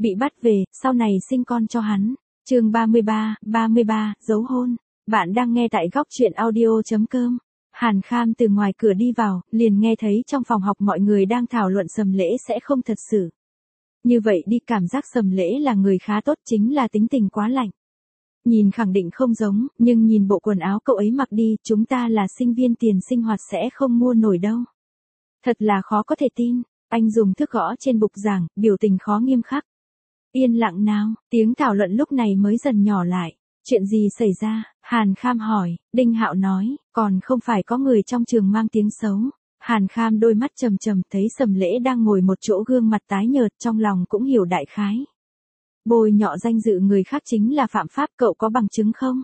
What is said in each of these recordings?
Bị bắt về, sau này sinh con cho hắn. Chương 33, dấu hôn. Bạn đang nghe tại góc truyện audio.com. Hàn Kham từ ngoài cửa đi vào, liền nghe thấy trong phòng học mọi người đang thảo luận Sầm Lễ sẽ không thật sự. Như vậy đi, cảm giác Sầm Lễ là người khá tốt, chính là tính tình quá lạnh. Nhìn khẳng định không giống, nhưng nhìn bộ quần áo cậu ấy mặc đi, chúng ta là sinh viên tiền sinh hoạt sẽ không mua nổi đâu. Thật là khó có thể tin. Anh dùng thước gõ trên bục giảng, biểu tình khó nghiêm khắc. Yên lặng nào, tiếng thảo luận lúc này mới dần nhỏ lại. Chuyện gì xảy ra? Hàn Kham hỏi. Đinh Hạo nói, còn không phải có người trong trường mang tiếng xấu. Hàn Kham đôi mắt trầm trầm, thấy Sầm Lễ đang ngồi một chỗ gương mặt tái nhợt, trong lòng cũng hiểu đại khái. Bôi nhọ danh dự người khác chính là phạm pháp, cậu có bằng chứng không?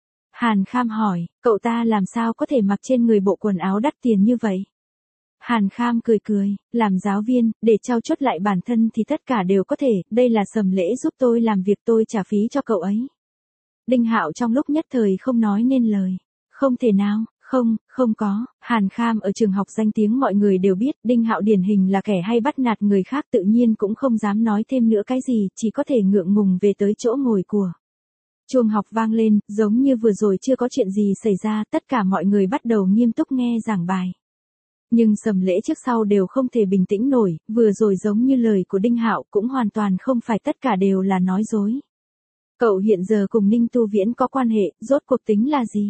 Hàn Kham hỏi, cậu ta làm sao có thể mặc trên người bộ quần áo đắt tiền như vậy? Hàn Kham cười cười, làm giáo viên, để trau chuốt lại bản thân thì tất cả đều có thể, đây là Sầm Lễ giúp tôi làm việc, tôi trả phí cho cậu ấy. Đinh Hạo trong lúc nhất thời không nói nên lời. Không thể nào, không có. Hàn Kham ở trường học danh tiếng mọi người đều biết, Đinh Hạo điển hình là kẻ hay bắt nạt người khác, tự nhiên cũng không dám nói thêm nữa cái gì, chỉ có thể ngượng ngùng về tới chỗ ngồi của. Chuông học vang lên, giống như vừa rồi chưa có chuyện gì xảy ra, tất cả mọi người bắt đầu nghiêm túc nghe giảng bài. Nhưng Sầm Lễ trước sau đều không thể bình tĩnh nổi, vừa rồi giống như lời của Đinh Hạo cũng hoàn toàn không phải tất cả đều là nói dối. Cậu hiện giờ cùng Ninh Tu Viễn có quan hệ, rốt cuộc tính là gì?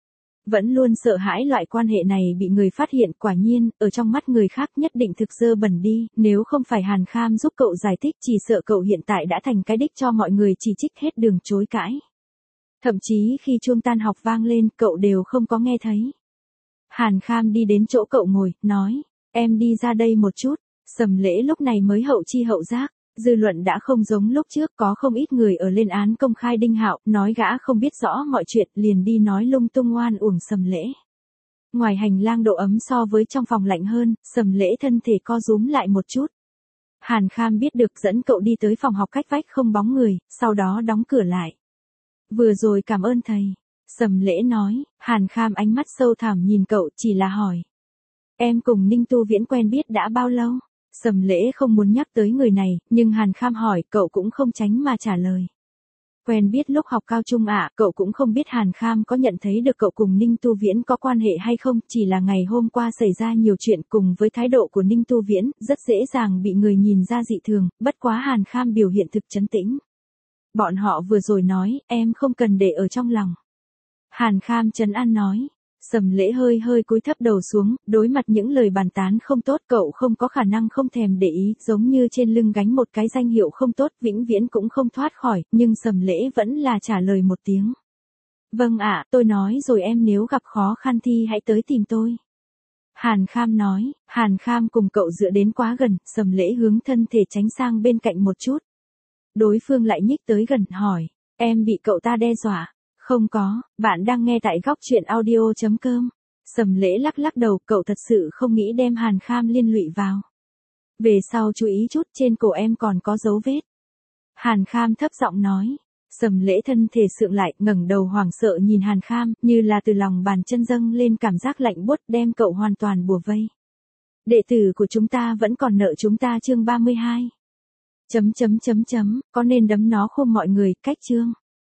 Vẫn luôn sợ hãi loại quan hệ này bị người phát hiện, quả nhiên, ở trong mắt người khác nhất định thực dơ bẩn đi, nếu không phải Hàn Kham giúp cậu giải thích, chỉ sợ cậu hiện tại đã thành cái đích cho mọi người chỉ trích hết đường chối cãi. Thậm chí khi chuông tan học vang lên, cậu đều không có nghe thấy. Hàn Kham đi đến chỗ cậu ngồi, nói, em đi ra đây một chút. Sầm Lễ lúc này mới hậu chi hậu giác, dư luận đã không giống lúc trước, có không ít người ở lên án công khai Đinh Hạo, nói gã không biết rõ mọi chuyện, liền đi nói lung tung oan uổng Sầm Lễ. Ngoài hành lang độ ấm so với trong phòng lạnh hơn, Sầm Lễ thân thể co rúm lại một chút. Hàn Kham biết được, dẫn cậu đi tới phòng học cách vách không bóng người, sau đó đóng cửa lại. Vừa rồi cảm ơn thầy. Sầm Lễ nói. Hàn Kham ánh mắt sâu thẳm nhìn cậu, chỉ là hỏi. Em cùng Ninh Tu Viễn quen biết đã bao lâu? Sầm Lễ không muốn nhắc tới người này, nhưng Hàn Kham hỏi, cậu cũng không tránh mà trả lời. Quen biết lúc học cao trung ạ, cậu cũng không biết Hàn Kham có nhận thấy được cậu cùng Ninh Tu Viễn có quan hệ hay không, chỉ là ngày hôm qua xảy ra nhiều chuyện, cùng với thái độ của Ninh Tu Viễn, rất dễ dàng bị người nhìn ra dị thường, bất quá Hàn Kham biểu hiện thực trấn tĩnh. Bọn họ vừa rồi nói, em không cần để ở trong lòng. Hàn Kham trấn an nói. Sầm Lễ hơi cúi thấp đầu xuống, đối mặt những lời bàn tán không tốt, cậu không có khả năng không thèm để ý, giống như trên lưng gánh một cái danh hiệu không tốt, vĩnh viễn cũng không thoát khỏi, nhưng Sầm Lễ vẫn là trả lời một tiếng. Vâng ạ, tôi nói rồi, em nếu gặp khó khăn thì hãy tới tìm tôi. Hàn Kham nói. Hàn Kham cùng cậu dựa đến quá gần, Sầm Lễ hướng thân thể tránh sang bên cạnh một chút. Đối phương lại nhích tới gần, hỏi, em bị cậu ta đe dọa? Không có, bạn đang nghe tại góc truyện audio.com. Sầm Lễ lắc đầu, cậu thật sự không nghĩ đem Hàn Kham liên lụy vào. Về sau chú ý chút, trên cổ em còn có dấu vết. Hàn Kham thấp giọng nói. Sầm Lễ thân thể sượng lại, ngẩng đầu hoảng sợ nhìn Hàn Kham, như là từ lòng bàn chân dâng lên cảm giác lạnh buốt, đem cậu hoàn toàn bủa vây. Đệ tử của chúng ta vẫn còn nợ chúng ta chương 32. Có nên đấm nó khôn mọi người, cách chương.